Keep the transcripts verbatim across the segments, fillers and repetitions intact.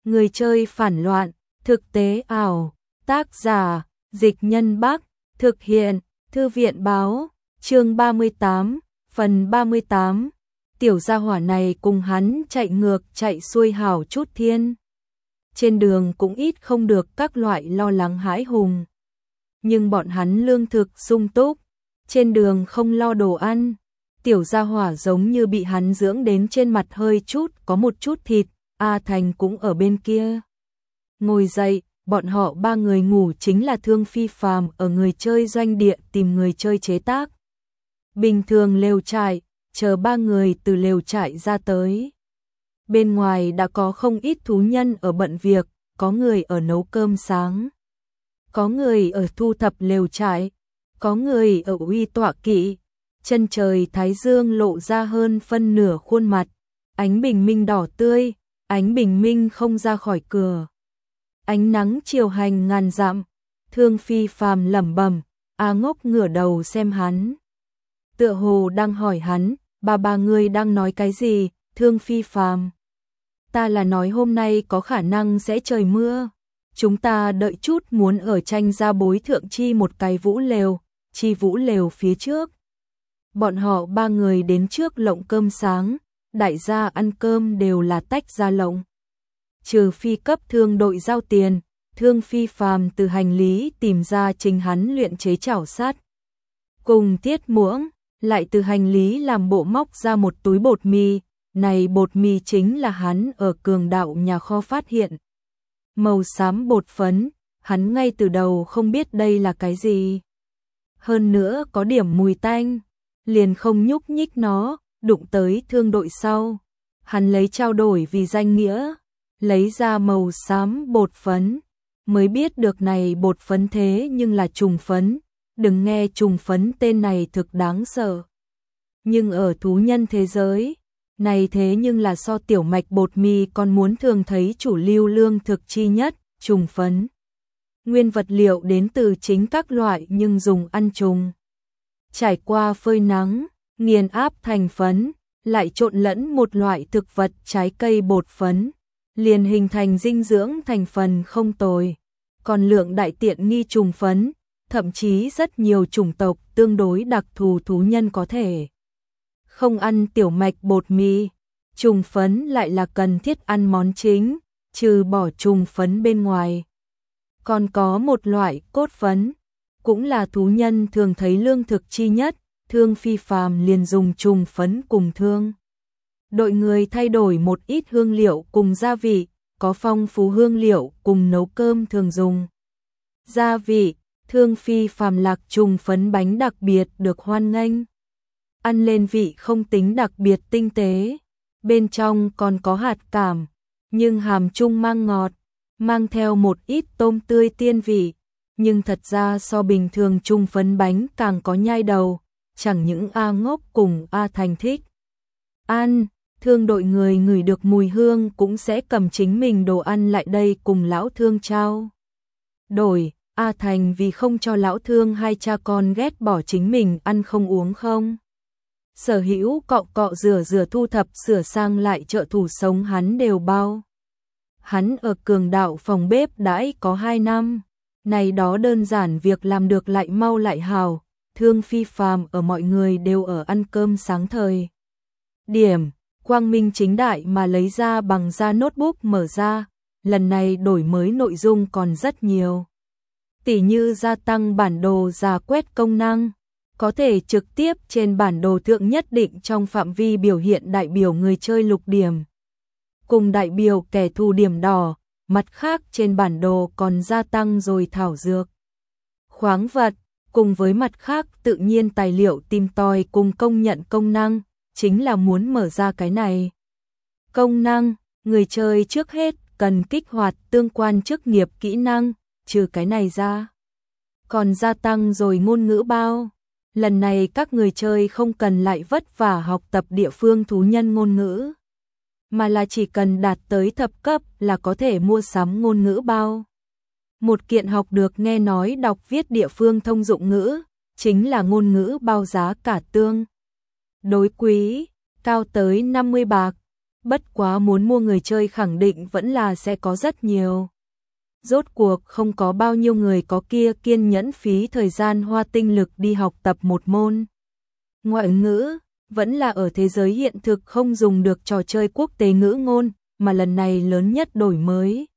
Người chơi phản loạn, thực tế ảo, tác giả, Dịch Nhân Bắc, thực hiện, Thư viện báo, chương ba mươi tám, phần ba mươi tám. Tiểu gia hỏa này cùng hắn chạy ngược chạy xuôi hảo chút thiên. Trên đường cũng ít không được các loại lo lắng hãi hùng. Nhưng bọn hắn lương thực sung túc, trên đường không lo đồ ăn. Tiểu gia hỏa giống như bị hắn dưỡng đến trên mặt hơi chút có một chút thịt. A Thành cũng ở bên kia. Ngồi dậy, bọn họ ba người ngủ chính là Thương Phi Phàm ở người chơi doanh địa tìm người chơi chế tác. Bình thường lều trại, chờ ba người từ lều trại ra tới. Bên ngoài đã có không ít thú nhân ở bận việc, có người ở nấu cơm sáng, có người ở thu thập lều trại, có người ở uy tọa kỵ. Chân trời thái dương lộ ra hơn phân nửa khuôn mặt, ánh bình minh đỏ tươi, ánh bình minh không ra khỏi cửa. Ánh nắng chiều hành ngàn dặm, Thương Phi Phàm lẩm bẩm, A Ngốc ngửa đầu xem hắn. Tựa hồ đang hỏi hắn, ba ba người đang nói cái gì? Thương Phi Phàm, ta là nói hôm nay có khả năng sẽ trời mưa. Chúng ta đợi chút muốn ở tranh ra bối thượng chi một cái vũ lều, chi vũ lều phía trước. Bọn họ ba người đến trước lộng cơm sáng, đại gia ăn cơm đều là tách ra lộng. Trừ phi cấp thương đội giao tiền, Thương Phi Phàm từ hành lý tìm ra chính hắn luyện chế chảo sắt. Cùng tiết muỗng, lại từ hành lý làm bộ móc ra một túi bột mì, này bột mì chính là hắn ở cường đạo nhà kho phát hiện. Màu xám bột phấn, hắn ngay từ đầu không biết đây là cái gì. Hơn nữa có điểm mùi tanh, liền không nhúc nhích nó, đụng tới thương đội sau. Hắn lấy trao đổi vì danh nghĩa, lấy ra màu xám bột phấn, mới biết được này bột phấn thế nhưng là trùng phấn, đừng nghe trùng phấn tên này thực đáng sợ. Nhưng ở thú nhân thế giới, này thế nhưng là so tiểu mạch bột mì còn muốn thường thấy chủ lưu lương thực chi nhất, trùng phấn. Nguyên vật liệu đến từ chính các loại nhưng dùng ăn trùng. Trải qua phơi nắng, nghiền áp thành phấn, lại trộn lẫn một loại thực vật trái cây bột phấn, liền hình thành dinh dưỡng thành phần không tồi. Còn lượng đại tiện nghi trùng phấn, thậm chí rất nhiều chủng tộc tương đối đặc thù thú nhân có thể không ăn tiểu mạch bột mì, trùng phấn lại là cần thiết ăn món chính, trừ bỏ trùng phấn bên ngoài. Còn có một loại cốt phấn, cũng là thú nhân thường thấy lương thực chi nhất, Thương Phi Phàm liền dùng trùng phấn cùng thương. Đội người thay đổi một ít hương liệu cùng gia vị, có phong phú hương liệu cùng nấu cơm thường dùng. Gia vị, Thương Phi Phàm lạc trùng phấn bánh đặc biệt được hoan nghênh. Ăn lên vị không tính đặc biệt tinh tế, bên trong còn có hạt cảm, nhưng hàm chung mang ngọt, mang theo một ít tôm tươi tiên vị, nhưng thật ra so bình thường trùng phấn bánh càng có nhai đầu, chẳng những A Ngốc cùng A Thành thích ăn. Thương đội người ngửi được mùi hương cũng sẽ cầm chính mình đồ ăn lại đây cùng lão thương trao đổi. A Thành vì không cho lão thương hai cha con ghét bỏ chính mình ăn không uống không. Sở hữu cọ cọ rửa rửa thu thập sửa sang lại trợ thủ sống hắn đều bao. Hắn ở cường đạo phòng bếp đãi có hai năm, này đó đơn giản việc làm được lại mau lại hào. Thương Phi Phàm ở mọi người đều ở ăn cơm sáng thời điểm, quang minh chính đại mà lấy ra bằng da notebook mở ra, lần này đổi mới nội dung còn rất nhiều. Tỉ như gia tăng bản đồ rà quét công năng, có thể trực tiếp trên bản đồ thượng nhất định trong phạm vi biểu hiện đại biểu người chơi lục điểm, cùng đại biểu kẻ thù điểm đỏ, mặt khác trên bản đồ còn gia tăng rồi thảo dược, khoáng vật, cùng với mặt khác tự nhiên tài liệu tìm tòi cùng công nhận công năng, chính là muốn mở ra cái này. Công năng, người chơi trước hết cần kích hoạt tương quan chức nghiệp kỹ năng, trừ cái này ra. Còn gia tăng rồi ngôn ngữ bao. Lần này các người chơi không cần lại vất vả học tập địa phương thú nhân ngôn ngữ, mà là chỉ cần đạt tới thập cấp là có thể mua sắm ngôn ngữ bao. Một kiện học được nghe nói đọc viết địa phương thông dụng ngữ, chính là ngôn ngữ bao giá cả tương đối quý, cao tới năm mươi bạc. bất quá muốn mua người chơi khẳng định vẫn là sẽ có rất nhiều. Rốt cuộc không có bao nhiêu người có kia kiên nhẫn phí thời gian hoa tinh lực đi học tập một môn ngoại ngữ, vẫn là ở thế giới hiện thực không dùng được trò chơi quốc tế ngữ ngôn, mà lần này lớn nhất đổi mới.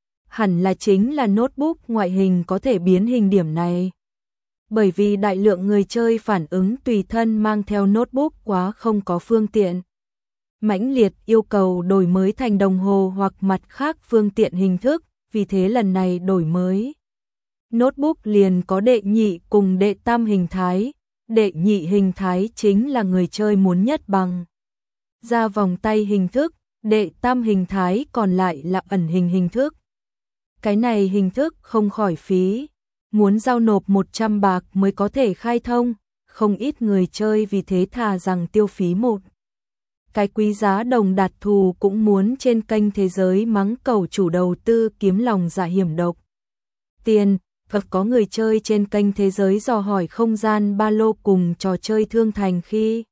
Hẳn là chính là notebook ngoại hình có thể biến hình điểm này. Bởi vì đại lượng người chơi phản ứng tùy thân mang theo notebook quá không có phương tiện. Mãnh liệt yêu cầu đổi mới thành đồng hồ hoặc mặt khác phương tiện hình thức, vì thế lần này đổi mới. Notebook liền có đệ nhị cùng đệ tam hình thái, đệ nhị hình thái chính là người chơi muốn nhất bằng. Ra vòng tay hình thức, đệ tam hình thái còn lại là ẩn hình hình thức. Cái này hình thức không khỏi phí, muốn giao nộp một trăm bạc mới có thể khai thông, không ít người chơi vì thế thà rằng tiêu phí một. Cái quý giá đồng đạt thù cũng muốn trên kênh thế giới mắng cầu chủ đầu tư kiếm lòng dạ hiểm độc. Tiền, thật có người chơi trên kênh thế giới dò hỏi không gian ba lô cùng trò chơi thương thành khi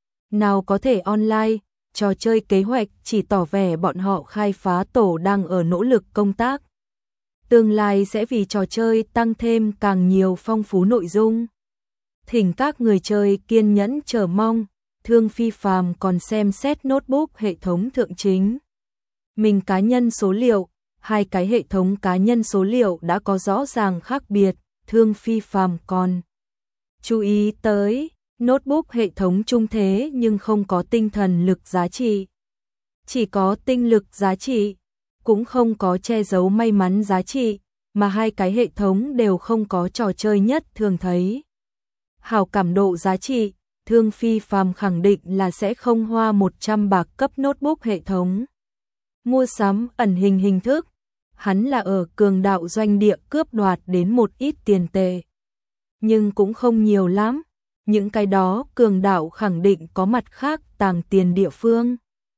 nào có thể online, trò chơi kế hoạch chỉ tỏ vẻ bọn họ khai phá tổ đang ở nỗ lực công tác. Tương lai sẽ vì trò chơi tăng thêm càng nhiều phong phú nội dung. Thỉnh các người chơi kiên nhẫn chờ mong, Thương Phi Phàm còn xem xét notebook hệ thống thượng chính. Mình cá nhân số liệu, hai cái hệ thống cá nhân số liệu đã có rõ ràng khác biệt, Thương Phi Phàm còn chú ý tới notebook hệ thống trung thế nhưng không có tinh thần lực giá trị. Chỉ có tinh lực giá trị, cũng không có che giấu may mắn giá trị, mà hai cái hệ thống đều không có trò chơi nhất thường thấy. Hảo cảm độ giá trị, Thương Phi Phàm khẳng định là sẽ không hoa một trăm bạc cấp notebook hệ thống. Mua sắm ẩn hình hình thức, hắn là ở cường đạo doanh địa cướp đoạt đến một ít tiền tệ. Nhưng cũng không nhiều lắm, những cái đó cường đạo khẳng định có mặt khác tàng tiền địa phương.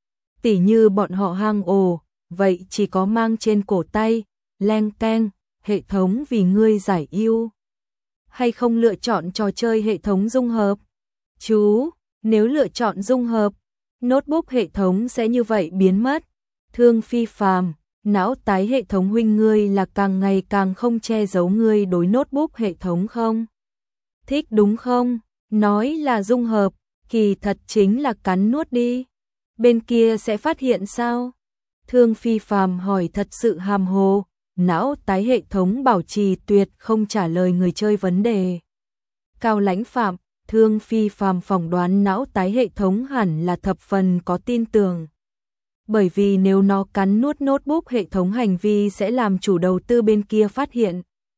Tỉ như bọn họ hang ổ, vậy chỉ có mang trên cổ tay, leng keng, hệ thống vì ngươi giải yêu. Hay không lựa chọn trò chơi hệ thống dung hợp? Chú, nếu lựa chọn dung hợp, notebook hệ thống sẽ như vậy biến mất. Thương Phi Phàm, não tái hệ thống huynh ngươi là càng ngày càng không che giấu ngươi đối notebook hệ thống không? Thích đúng không? Nói là dung hợp, kỳ thật chính là cắn nuốt đi. Bên kia sẽ phát hiện sao? Thương Phi Phàm hỏi thật sự hàm hồ, não tái hệ thống bảo trì tuyệt không trả lời người chơi vấn đề. Cao Lãnh Phạm, Thương Phi Phàm phỏng đoán não tái hệ thống hẳn là thập phần có tin tưởng. Bởi vì nếu nó cắn nuốt notebook hệ thống hành vi sẽ làm chủ đầu tư bên kia phát hiện.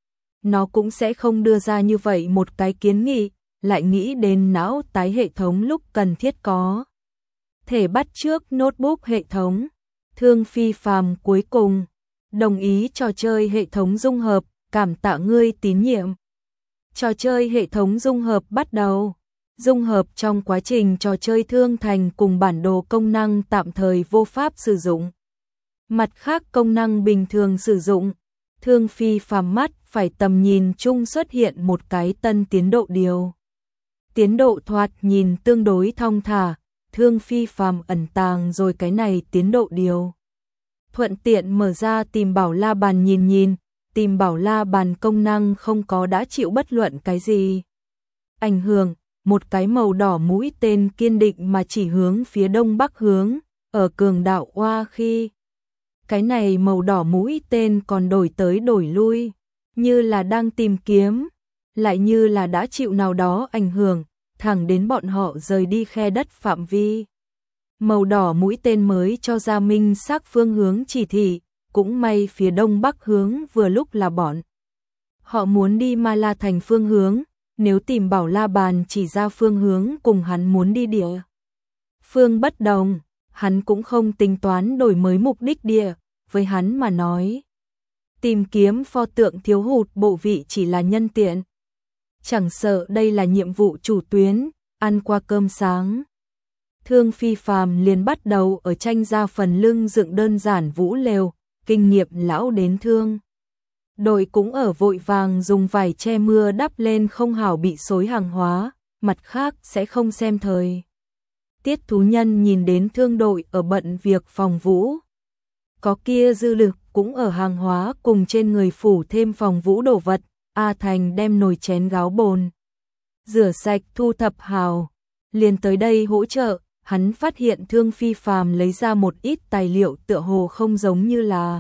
Nó cũng sẽ không đưa ra như vậy một cái kiến nghị, lại nghĩ đến não tái hệ thống lúc cần thiết có thể bắt chước notebook hệ thống. Thương Phi Phàm cuối cùng đồng ý trò chơi hệ thống dung hợp, cảm tạ ngươi tín nhiệm. Trò chơi hệ thống dung hợp bắt đầu. Dung hợp trong quá trình trò chơi thương thành cùng bản đồ công năng tạm thời vô pháp sử dụng. Mặt khác công năng bình thường sử dụng. Thương Phi Phàm mắt phải tầm nhìn chung xuất hiện một cái tân tiến độ điều. Tiến độ thoạt nhìn tương đối thong thả, Thương Phi Phàm ẩn tàng rồi cái này tiến độ điều. Thuận tiện mở ra tìm bảo la bàn nhìn nhìn, tìm bảo la bàn công năng không có đã chịu bất luận cái gì ảnh hưởng, một cái màu đỏ mũi tên kiên định mà chỉ hướng phía đông bắc hướng, ở cường đạo Oa khi. Cái này màu đỏ mũi tên còn đổi tới đổi lui, như là đang tìm kiếm, lại như là đã chịu nào đó ảnh hưởng, thẳng đến bọn họ rời đi khe đất phạm vi. Màu đỏ mũi tên mới cho ra minh xác phương hướng chỉ thị, cũng may phía đông bắc hướng vừa lúc là bọn. Họ muốn đi Ma La Thành phương hướng, nếu tìm bảo la bàn chỉ ra phương hướng cùng hắn muốn đi địa phương bất đồng, hắn cũng không tính toán đổi mới mục đích địa, với hắn mà nói. Tìm kiếm pho tượng thiếu hụt bộ vị chỉ là nhân tiện. Chẳng sợ đây là nhiệm vụ chủ tuyến, ăn qua cơm sáng. Thương Phi Phàm liền bắt đầu ở tranh ra phần lưng dựng đơn giản vũ lều, kinh nghiệm lão đến thương. Đội cũng ở vội vàng dùng vải che mưa đắp lên không hảo bị xối hàng hóa, mặt khác sẽ không xem thời Tiết thú nhân nhìn đến thương đội ở bận việc phòng vũ. Có kia dư lực cũng ở hàng hóa cùng trên người phủ thêm phòng vũ đồ vật. A Thành đem nồi chén gáo bồn rửa sạch thu thập hào, liền tới đây hỗ trợ. Hắn phát hiện Thương Phi Phàm lấy ra một ít tài liệu tựa hồ không giống như là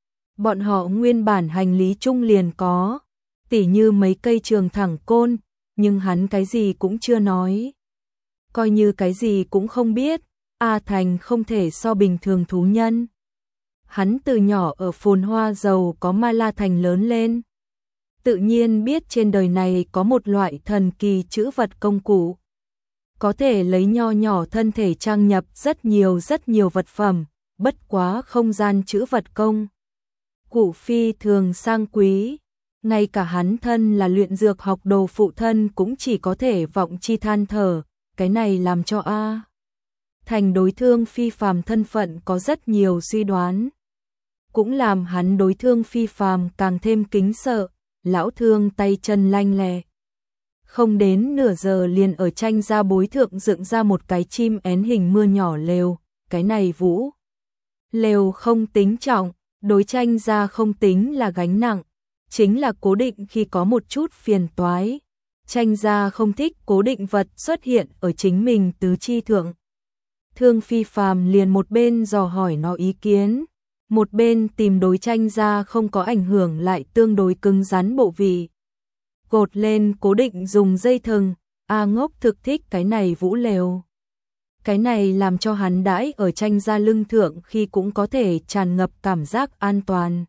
bọn họ nguyên bản hành lý chung liền có, tỉ như mấy cây trường thẳng côn, nhưng hắn cái gì cũng chưa nói. Coi như cái gì cũng không biết, A Thành không thể so bình thường thú nhân. Hắn từ nhỏ ở phồn hoa giàu có Ma La Thành lớn lên. Tự nhiên biết trên đời này có một loại thần kỳ trữ vật công cụ. Có thể lấy nho nhỏ thân thể trang nhập rất nhiều rất nhiều vật phẩm, bất quá không gian trữ vật công. Cụ phi thường sang quý, ngay cả hắn thân là luyện dược học đồ phụ thân cũng chỉ có thể vọng chi than thở, cái này làm cho A Thành đối Thương Phi Phàm thân phận có rất nhiều suy đoán. Cũng làm hắn đối Thương Phi Phàm càng thêm kính sợ, lão Thương tay chân lanh lẹ. Không đến nửa giờ liền ở tranh ra bối thượng dựng ra một cái chim én hình mưa nhỏ lều, cái này vũ. Lều không tính trọng, đối tranh ra không tính là gánh nặng, chính là cố định khi có một chút phiền toái. Tranh ra không thích cố định vật xuất hiện ở chính mình tứ chi thượng. Thương Phi Phàm liền một bên dò hỏi nó ý kiến, một bên tìm đối tranh ra không có ảnh hưởng lại tương đối cứng rắn bộ vị. Cột lên cố định dùng dây thừng, A Ngốc thực thích cái này vũ lều. Cái này làm cho hắn đãi ở tranh ra lưng thượng khi cũng có thể tràn ngập cảm giác an toàn.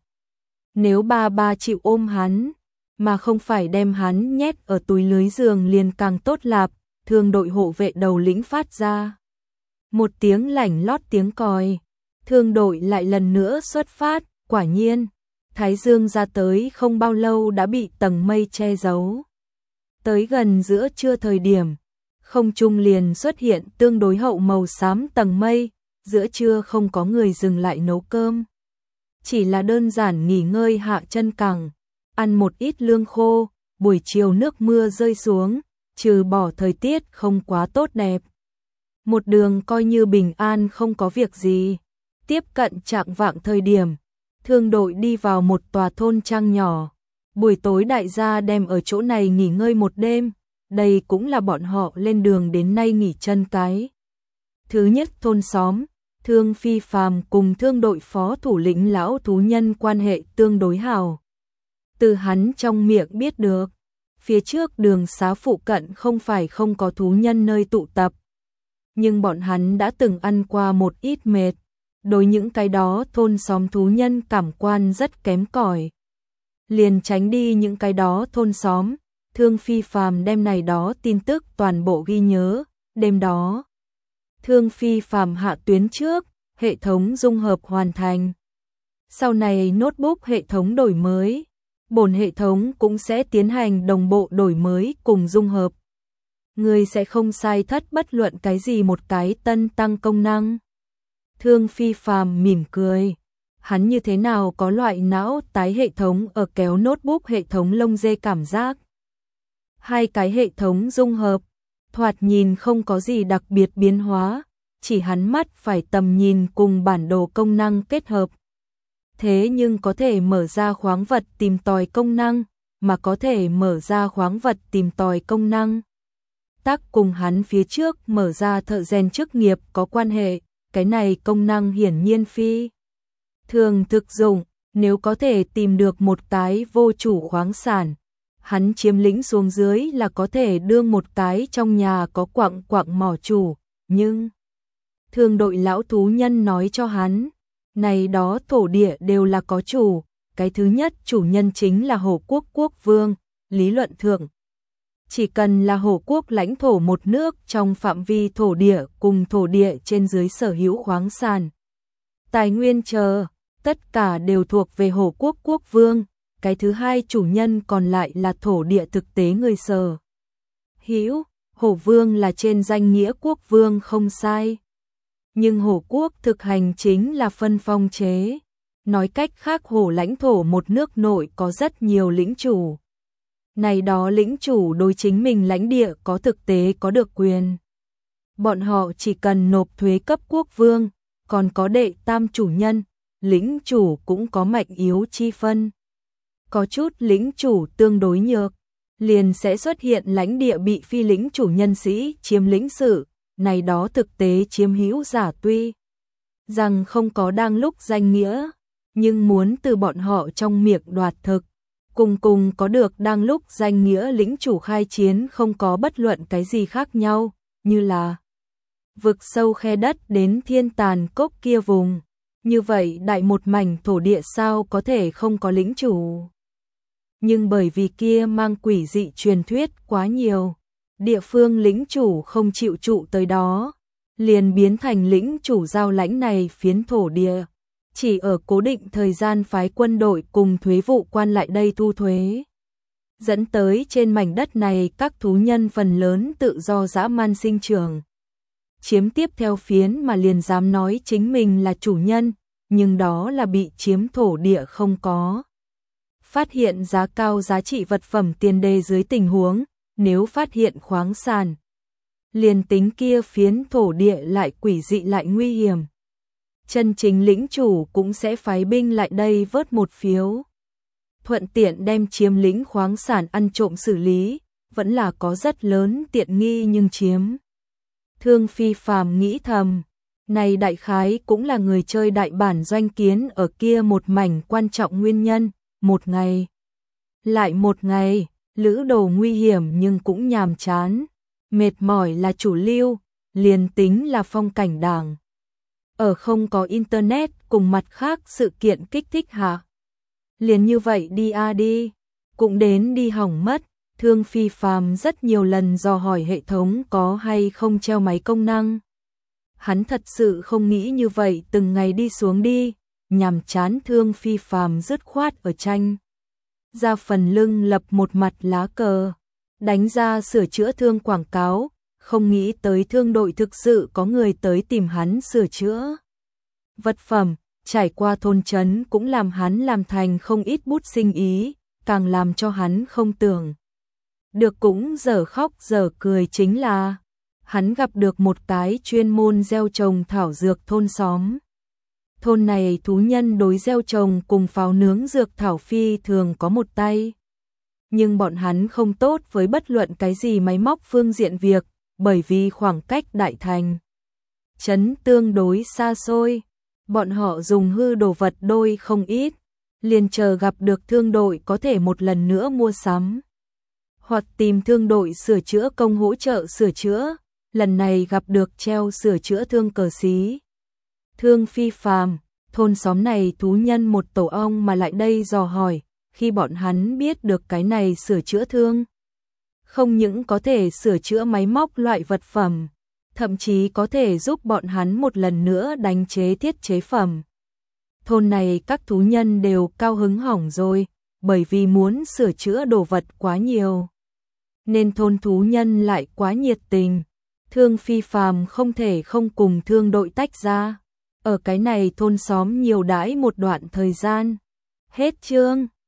Nếu ba ba chịu ôm hắn, mà không phải đem hắn nhét ở túi lưới giường liền càng tốt lạp. Thương đội hộ vệ đầu lĩnh phát ra một tiếng lảnh lót tiếng còi. Thương đội lại lần nữa xuất phát, quả nhiên, Thái Dương ra tới không bao lâu đã bị tầng mây che giấu. Tới gần giữa trưa thời điểm, không trung liền xuất hiện tương đối hậu màu xám tầng mây, giữa trưa không có người dừng lại nấu cơm. Chỉ là đơn giản nghỉ ngơi hạ chân cẳng, ăn một ít lương khô, buổi chiều nước mưa rơi xuống, trừ bỏ thời tiết không quá tốt đẹp. Một đường coi như bình an không có việc gì. Tiếp cận trạng vạng thời điểm, thương đội đi vào một tòa thôn trang nhỏ. Buổi tối đại gia đem ở chỗ này nghỉ ngơi một đêm, đây cũng là bọn họ lên đường đến nay nghỉ chân cái. Thứ nhất thôn xóm, Thương Phi Phàm cùng thương đội phó thủ lĩnh lão thú nhân quan hệ tương đối hảo. Từ hắn trong miệng biết được, phía trước đường xá phụ cận không phải không có thú nhân nơi tụ tập. Nhưng bọn hắn đã từng ăn qua một ít mệt, đối những cái đó thôn xóm thú nhân cảm quan rất kém cỏi. Liền tránh đi những cái đó thôn xóm, Thương Phi Phàm đem này đó tin tức toàn bộ ghi nhớ, đêm đó. Thương Phi Phàm hạ tuyến trước, hệ thống dung hợp hoàn thành. Sau này notebook hệ thống đổi mới, bổn hệ thống cũng sẽ tiến hành đồng bộ đổi mới cùng dung hợp. Người sẽ không sai thất bất luận cái gì một cái tân tăng công năng. Thương Phi Phàm mỉm cười. Hắn như thế nào có loại não tái hệ thống ở kéo notebook hệ thống lông dê cảm giác. Hai cái hệ thống dung hợp, thoạt nhìn không có gì đặc biệt biến hóa, chỉ hắn mắt phải tầm nhìn cùng bản đồ công năng kết hợp. Thế nhưng có thể mở ra khoáng vật tìm tòi công năng, mà có thể mở ra khoáng vật tìm tòi công năng. Tác cùng hắn phía trước mở ra thợ rèn chức nghiệp có quan hệ, cái này công năng hiển nhiên phi thường thực dụng, nếu có thể tìm được một cái vô chủ khoáng sản, hắn chiếm lĩnh xuống dưới là có thể đương một cái trong nhà có quặng quặng mỏ chủ, nhưng thương đội lão thú nhân nói cho hắn, này đó thổ địa đều là có chủ, cái thứ nhất chủ nhân chính là Hổ Quốc quốc vương, lý luận thượng. Chỉ cần là Hổ Quốc lãnh thổ một nước trong phạm vi thổ địa cùng thổ địa trên dưới sở hữu khoáng sản, tài nguyên chờ, tất cả đều thuộc về Hổ Quốc quốc vương, cái thứ hai chủ nhân còn lại là thổ địa thực tế người sở hữu, Hổ Vương là trên danh nghĩa quốc vương không sai. Nhưng Hổ Quốc thực hành chính là phân phong chế, nói cách khác Hổ lãnh thổ một nước nội có rất nhiều lĩnh chủ. Này đó lĩnh chủ đối chính mình lãnh địa có thực tế có được quyền bọn họ chỉ cần nộp thuế cấp quốc vương, còn có đệ tam chủ nhân, lĩnh chủ cũng có mạnh yếu chi phân. Có chút lĩnh chủ tương đối nhược, liền sẽ xuất hiện lãnh địa bị phi lĩnh chủ nhân sĩ chiếm lĩnh sự, này đó thực tế chiếm hữu giả tuy rằng không có đang lúc danh nghĩa, nhưng muốn từ bọn họ trong miệng đoạt thực, cùng cùng có được đang lúc danh nghĩa lĩnh chủ khai chiến không có bất luận cái gì khác nhau, như là vực sâu khe đất đến thiên tàn cốc kia vùng. Như vậy đại một mảnh thổ địa sao có thể không có lĩnh chủ. Nhưng bởi vì kia mang quỷ dị truyền thuyết quá nhiều, địa phương lĩnh chủ không chịu trụ tới đó, liền biến thành lĩnh chủ giao lãnh này phiến thổ địa. Chỉ ở cố định thời gian phái quân đội cùng thuế vụ quan lại đây thu thuế. Dẫn tới trên mảnh đất này các thú nhân phần lớn tự do dã man sinh trưởng. Chiếm tiếp theo phiến mà liền dám nói chính mình là chủ nhân, nhưng đó là bị chiếm thổ địa không có. Phát hiện giá cao giá trị vật phẩm tiền đề dưới tình huống, nếu phát hiện khoáng sản, liền tính kia phiến thổ địa lại quỷ dị lại nguy hiểm. Chân chính lĩnh chủ cũng sẽ phái binh lại đây vớt một phiếu. Thuận tiện đem chiếm lĩnh khoáng sản ăn trộm xử lý, vẫn là có rất lớn tiện nghi nhưng chiếm. Thương Phi Phàm nghĩ thầm, này đại khái cũng là người chơi đại bản doanh kiến ở kia một mảnh quan trọng nguyên nhân, một ngày. Lại một ngày, lữ đồ nguy hiểm nhưng cũng nhàm chán, mệt mỏi là chủ lưu, liền tính là phong cảnh đảng. Ở không có internet cùng mặt khác sự kiện kích thích hạ. Liền như vậy đi a đi, cũng đến đi hỏng mất. Thương Phi Phàm rất nhiều lần dò hỏi hệ thống có hay không treo máy công năng. Hắn thật sự không nghĩ như vậy từng ngày đi xuống đi, nhàm chán. Thương Phi Phàm dứt khoát ở tranh ra phần lưng lập một mặt lá cờ, đánh ra sửa chữa thương quảng cáo, không nghĩ tới thương đội thực sự có người tới tìm hắn sửa chữa vật phẩm. Trải qua thôn trấn cũng làm hắn làm thành không ít bút sinh ý, càng làm cho hắn không tưởng được cũng dở khóc dở cười chính là hắn gặp được một cái chuyên môn gieo trồng thảo dược thôn xóm. Thôn này thú nhân đối gieo trồng cùng pháo nướng dược thảo phi thường có một tay. Nhưng bọn hắn không tốt với bất luận cái gì máy móc phương diện việc, bởi vì khoảng cách đại thành trấn tương đối xa xôi. Bọn họ dùng hư đồ vật đôi không ít, liền chờ gặp được thương đội có thể một lần nữa mua sắm. Hoặc tìm thương đội sửa chữa công hỗ trợ sửa chữa, lần này gặp được treo sửa chữa thương cờ xí. Thương Phi Phàm, thôn xóm này thú nhân một tổ ong mà lại đây dò hỏi, khi bọn hắn biết được cái này sửa chữa thương. Không những có thể sửa chữa máy móc loại vật phẩm, thậm chí có thể giúp bọn hắn một lần nữa đánh chế thiết chế phẩm. Thôn này các thú nhân đều cao hứng hỏng rồi, bởi vì muốn sửa chữa đồ vật quá nhiều. Nên thôn thú nhân lại quá nhiệt tình. Thương Phi Phàm không thể không cùng thương đội tách ra. Ở cái này thôn xóm nhiều đãi một đoạn thời gian. Hết chương.